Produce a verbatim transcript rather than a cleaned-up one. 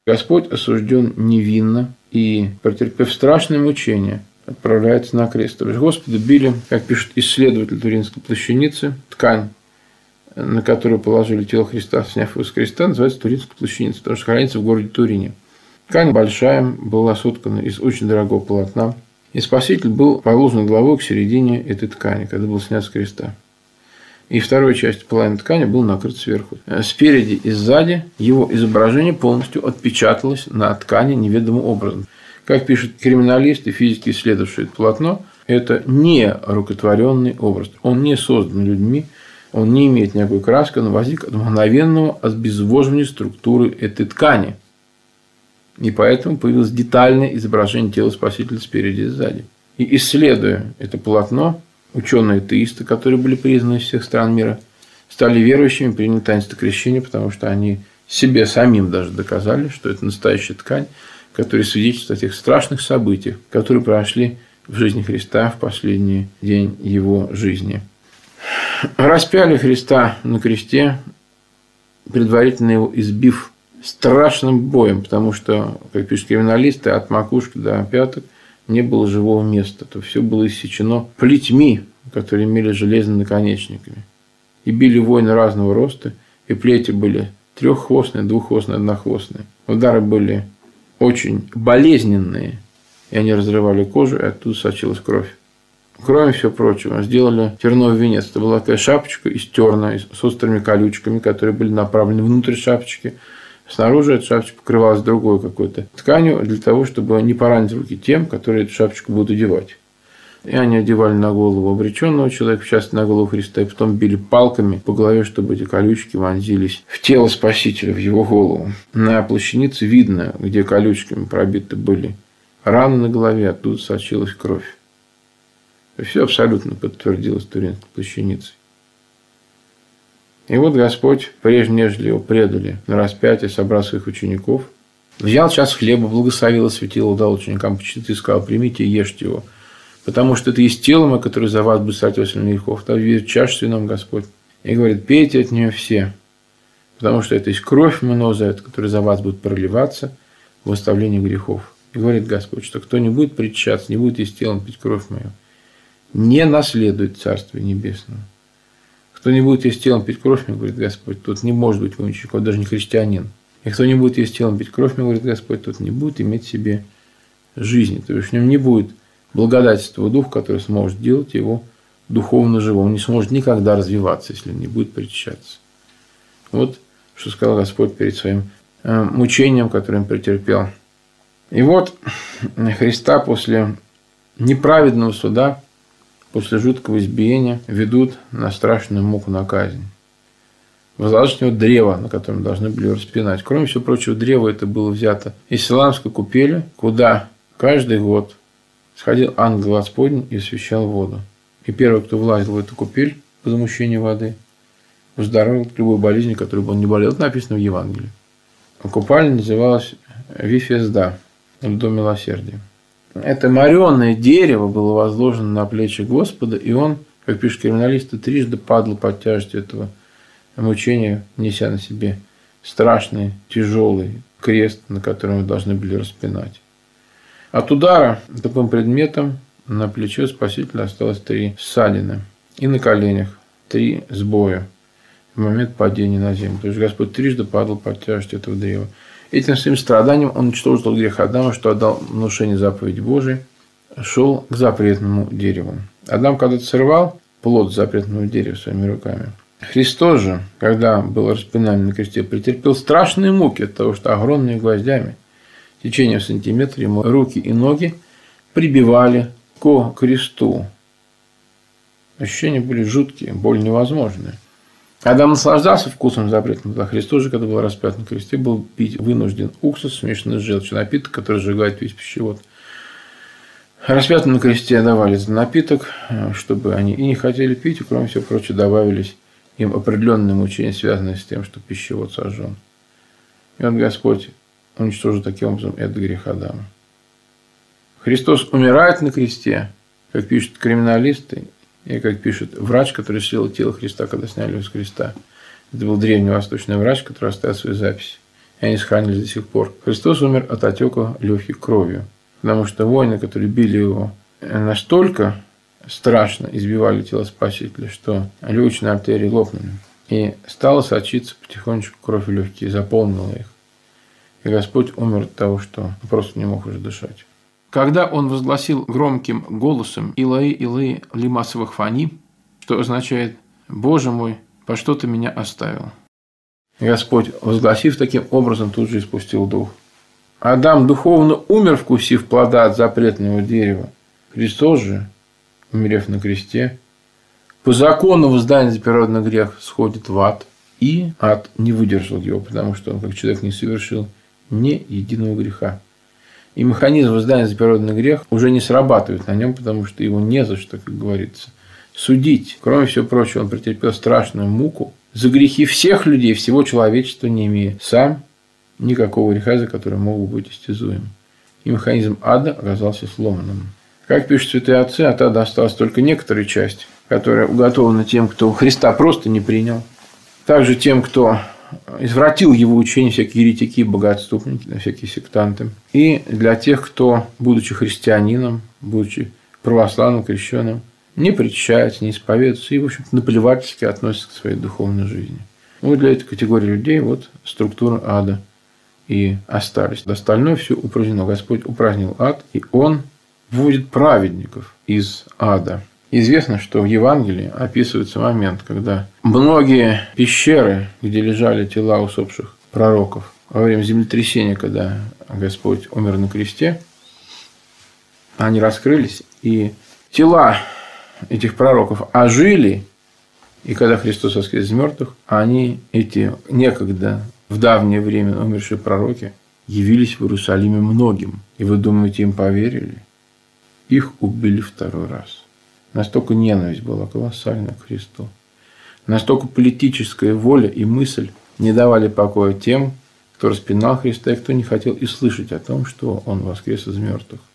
Господь осужден невинно и, претерпев страшное мучение, отправляется на крест. То есть Господа били, как пишет исследователь Туринской плащаницы, ткань, на которую положили тело Христа, сняв его с креста, называется Туринская плащаница, потому что хранится в городе Турине. Ткань большая, была соткана из очень дорогого полотна, и Спаситель был положен головой к середине этой ткани, когда был снят с креста. И вторая часть половины ткани была накрыта сверху. Спереди и сзади его изображение полностью отпечаталось на ткани неведомым образом. Как пишут криминалисты, физики, исследовавшие это полотно, это не рукотворенный образ. Он не создан людьми, он не имеет никакой краски, он возник от мгновенного обезвоживания структуры этой ткани. И поэтому появилось детальное изображение тела Спасителя спереди и сзади. И исследуя это полотно, ученые-атеисты, которые были признаны из всех стран мира, стали верующими, приняли таинство крещения, потому что они себе самим даже доказали, что это настоящая ткань, которая свидетельствует о тех страшных событиях, которые прошли в жизни Христа в последний день его жизни. Распяли Христа на кресте, предварительно его избив страшным боем, потому что, как пишут криминалисты, от макушки до пяток не было живого места. То все было иссечено плетьми, которые имели железными наконечниками. И били воины разного роста, и плети были треххвостные, двуххвостные, однохвостные. Удары были очень болезненные, и они разрывали кожу, и оттуда сочилась кровь. Кроме всего прочего, сделали терновый венец. Это была такая шапочка из терна, с острыми колючками, которые были направлены внутрь шапочки. Снаружи эта шапочка покрывалась другой какой-то тканью для того, чтобы не поранить руки тем, которые эту шапочку будут одевать. И они одевали на голову обреченного человека, в частности, на голову Христа, и потом били палками по голове, чтобы эти колючки вонзились в тело Спасителя, в его голову. На плащанице видно, где колючками пробиты были раны на голове, оттуда сочилась кровь. И все абсолютно подтвердилось Туринской плащаницей. И вот Господь, прежде нежели его предали на распятие, собрал своих учеников, взял час хлеба, благословил, осветил, дал ученикам почитать и сказал: примите и ешьте его, потому что это есть тело мое, которое за вас будет стать во грехов. Там верит чашу свою нам Господь. И говорит: пейте от нее все, потому что это есть кровь моего завета, которая за вас будет проливаться в оставлении грехов. И говорит Господь, что кто не будет причащаться, не будет есть телом пить кровь мою, не наследует Царствие Небесного. Кто не будет есть телом пить кровь мою, говорит Господь, тот не может быть мучеником, даже не христианин. И кто не будет есть телом пить кровь мою, говорит Господь, тот не будет иметь в себе жизни. То есть в нем не будет благодательства Духа, который сможет делать его духовно живым. Он не сможет никогда развиваться, если не будет причащаться. Вот что сказал Господь перед своим мучением, которое он претерпел. И вот Христа после неправедного суда, после жуткого избиения ведут на страшную муку, на казнь. Возложат на него древо, на котором должны были распинать. Кроме всего прочего, древо это было взято из Силаамской купели, куда каждый год сходил ангел Господень и освящал воду. И первый, кто влазил в эту купель по замущению воды, выздоровел от любой болезни, которой бы он не болел. Это написано в Евангелии. Купальня называлась Вифезда, или Дом милосердия. Это мореное дерево было возложено на плечи Господа, и он, как пишут криминалисты, трижды падал под тяжестью этого мучения, неся на себе страшный, тяжелый крест, на котором его должны были распинать. От удара таким предметом на плече Спасителя осталось три ссадины, и на коленях три сбоя в момент падения на землю. То есть Господь трижды падал под тяжестью этого древа. Этим своим страданием он уничтожил тот грех Адама, что отдал нарушение заповеди Божией, шел к запретному дереву. Адам когда-то сорвал плод запретного дерева своими руками. Христос же, когда был распинан на кресте, претерпел страшные муки от того, что огромными гвоздями, течением в сантиметр, ему руки и ноги прибивали к кресту. Ощущения были жуткие, боль невозможная. Адам наслаждался вкусом запретного, а Христос же, когда был распят на кресте, был пить вынужден уксус, смешанный с желчью, напиток, который сжигает весь пищевод. Распятым на кресте давали этот напиток, чтобы они и не хотели пить, и, кроме всего прочего, добавились им определенные мучения, связанные с тем, что пищевод сожжен. И вот Господь уничтожил таким образом этот грех Адама. Христос умирает на кресте, как пишут криминалисты, и как пишет врач, который исследовал тело Христа, когда сняли его с креста. Это был древневосточный врач, который оставил свои записи. и они сохранились до сих пор. Христос умер от отека легких кровью, потому что воины, которые били его, настолько страшно избивали тело Спасителя, что легочные артерии лопнули. И стала сочиться потихонечку кровь в легкие, заполнила их. И Господь умер от того, что просто не мог уже дышать. Когда он возгласил громким голосом «Илаи, Илаи, лема савахфани», что означает «Боже мой, по что ты меня оставил?». Господь, возгласив таким образом, тут же испустил дух. Адам духовно умер, вкусив плода от запретного дерева. Христос же, умерев на кресте, по закону воздания за первородный грех сходит в ад, и ад не выдержал его, потому что он, как человек, не совершил ни единого греха. И механизм воздания за первородный грех уже не срабатывает на нем, потому что его не за что, как говорится, судить. Кроме всего прочего, он претерпел страшную муку за грехи всех людей, всего человечества, не имея сам никакого греха, за который мог бы быть истязуем. И механизм ада оказался сломанным. Как пишут святые отцы, от ада осталась только некоторая часть, которая уготована тем, кто Христа просто не принял. Также тем, кто извратил его учение, всякие еретики, богоотступники, всякие сектанты. И для тех, кто, будучи христианином, будучи православным, крещенным, не причащается, не исповедуется и, в общем-то, наплевательски относится к своей духовной жизни. Вот для этой категории людей вот структура ада и остались. Остальное все упразднено. Господь упразднил ад, и Он вводит праведников из ада. Известно, что в Евангелии описывается момент, когда многие пещеры, где лежали тела усопших пророков, во время землетрясения, когда Господь умер на кресте, они раскрылись, и тела этих пророков ожили, и когда Христос воскрес из мертвых, они, эти некогда в давнее время умершие пророки, явились в Иерусалиме многим. И вы думаете, им поверили? Их убили второй раз. Настолько ненависть была колоссальна к Христу. Настолько политическая воля и мысль не давали покоя тем, кто распинал Христа и кто не хотел и слышать о том, что Он воскрес из мертвых.